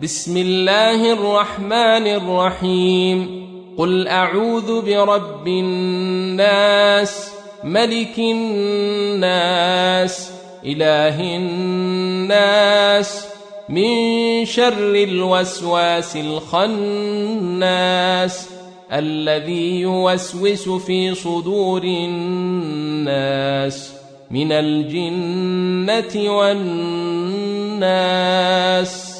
بسم الله الرحمن الرحيم. قل أعوذ برب الناس، ملك الناس، إله الناس، من شر الوسواس الخناس، الذي يوسوس في صدور الناس من الجنة والناس.